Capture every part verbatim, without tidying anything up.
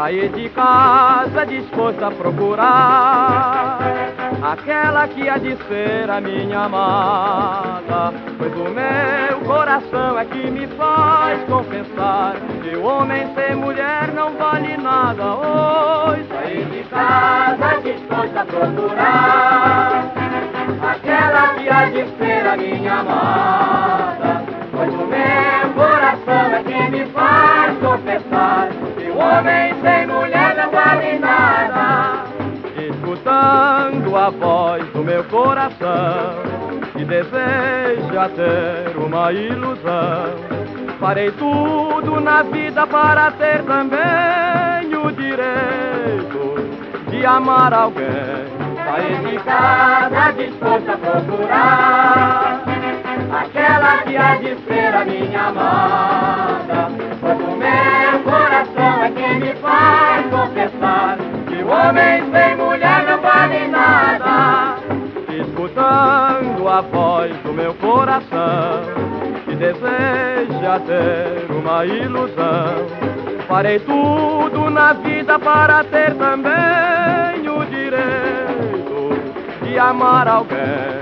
Saí de casa disposto a procurar aquela que há de ser a minha amada, pois o meu coração é que me faz confessar que o homem sem mulher não vale nada. Oi, saí de casa disposto a procurar aquela que há de ser a minha amada, pois o meu coração é que me faz confessar que o homem sem mulher não vale nada. Escutando a voz do meu coração, que deseja ter uma ilusão, farei tudo na vida para ter também o direito de amar alguém. Saí de casa disposto a procurar aquela que há de ser a minha amada, pois o meu coração é que me faz confessar que o homem sem mulher não vale nada. Escutando a voz do meu coração, que deseja ter uma ilusão, farei tudo na vida para ter também o direito de amar alguém.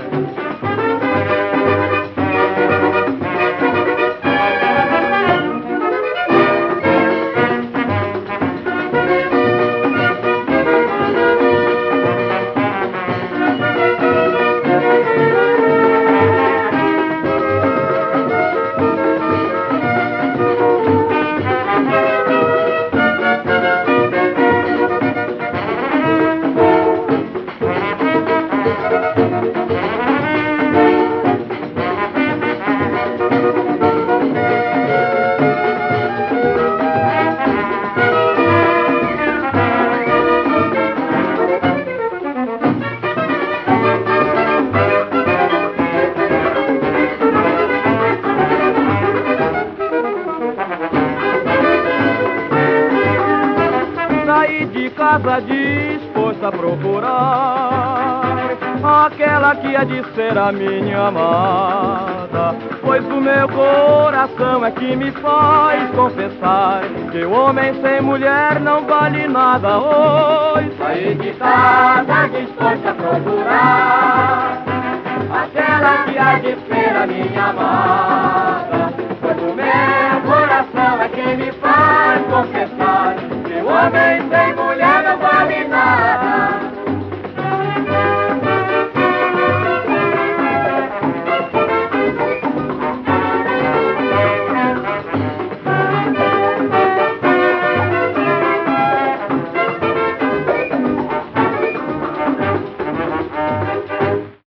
Saí de casa disposto a procurar aquela que há de ser a minha amada, pois o meu coração é que me faz confessar que o homem sem mulher não vale nada. Oi, saí de casa disposto a procurar aquela que há de ser a minha amada, pois o meu coração é que me faz